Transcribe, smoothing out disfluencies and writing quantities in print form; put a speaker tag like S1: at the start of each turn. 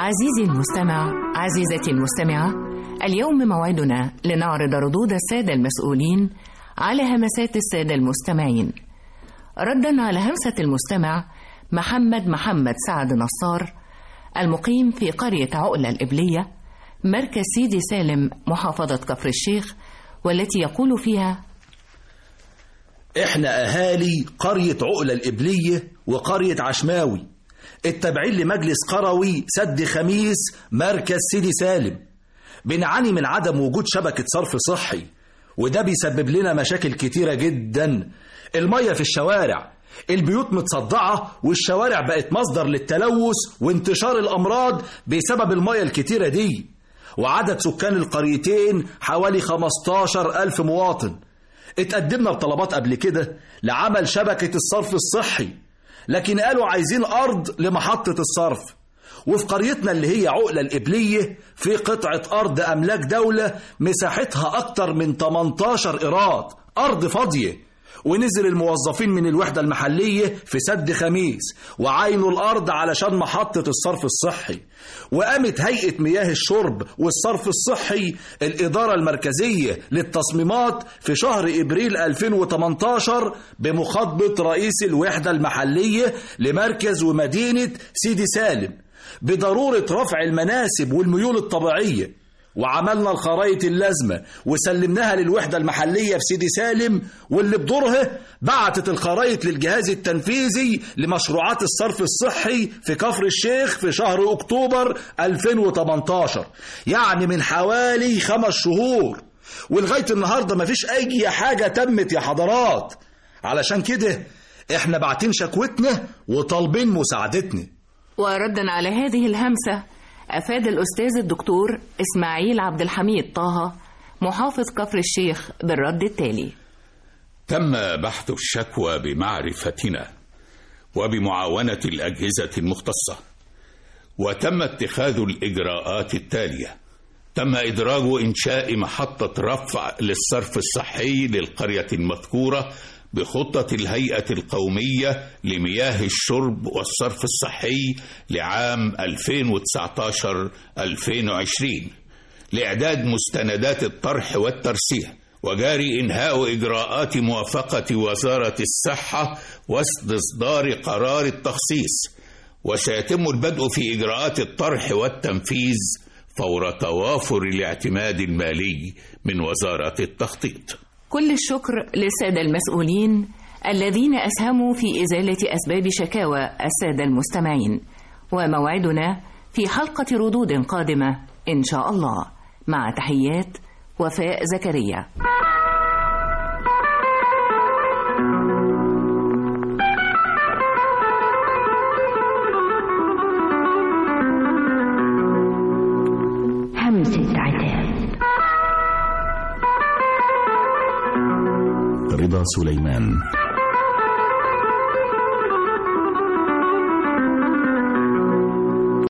S1: عزيزي المستمع، عزيزتي المستمعة، اليوم موعدنا لنعرض ردود السادة المسؤولين على همسات السادة المستمعين. ردا على همسة المستمع محمد سعد نصار المقيم في قرية عقلة الإبلية مركز سيدي سالم محافظة كفر الشيخ، والتي يقول فيها:
S2: احنا اهالي قرية عقلة الإبلية وقرية عشماوي التابعين لمجلس قروي سد خميس مركز سيدي سالم، بنعاني من عدم وجود شبكة صرف صحي، وده بيسبب لنا مشاكل كتيرة جدا. المية في الشوارع، البيوت متصدعة، والشوارع بقت مصدر للتلوث وانتشار الأمراض بسبب المية الكتيرة دي. وعدد سكان القريتين حوالي 15,000 مواطن. اتقدمنا بطلبات قبل كده لعمل شبكة الصرف الصحي، لكن قالوا عايزين أرض لمحطة الصرف. وفي قريتنا اللي هي عقلة الإبلية في قطعة أرض أملاك دولة مساحتها أكتر من 18 قيراط، أرض فاضية. ونزل الموظفين من الوحدة المحلية في سد خميس وعاينوا الأرض علشان محطة الصرف الصحي. وقامت هيئة مياه الشرب والصرف الصحي الإدارة المركزية للتصميمات في شهر إبريل 2018 بمخاطبة رئيس الوحدة المحلية لمركز ومدينة سيدي سالم بضرورة رفع المناسب والميول الطبيعية. وعملنا الخرائط اللازمة وسلمناها للوحدة المحلية في سيدي سالم، واللي بدورها بعتت الخرائط للجهاز التنفيذي لمشروعات الصرف الصحي في كفر الشيخ في شهر أكتوبر 2018، يعني من حوالي 5 شهور. ولغاية النهاردة مفيش أي حاجة تمت يا حضرات. علشان كده احنا باعتين شكوتنا وطالبين مساعدتنا.
S1: وردا على هذه الهمسة أفاد الأستاذ الدكتور إسماعيل عبد الحميد طه محافظ كفر الشيخ بالرد التالي:
S3: تم بحث الشكوى بمعرفتنا وبمعاونة الأجهزة المختصة، وتم اتخاذ الإجراءات التالية. تم إدراج إنشاء محطة رفع للصرف الصحي للقرية المذكورة بخطة الهيئة القومية لمياه الشرب والصرف الصحي لعام 2019-2020 لإعداد مستندات الطرح والترسيح، وجاري إنهاء إجراءات موافقة وزارة الصحة واستصدار قرار التخصيص، وسيتم البدء في إجراءات الطرح والتنفيذ فور توافر الاعتماد المالي من وزارة التخطيط.
S1: كل الشكر للسادة المسؤولين الذين أسهموا في إزالة أسباب شكاوى السادة المستمعين. وموعدنا في حلقة ردود قادمة إن شاء الله، مع تحيات وفاء زكريا.
S4: همسة عتاب.
S5: رضا سليمان.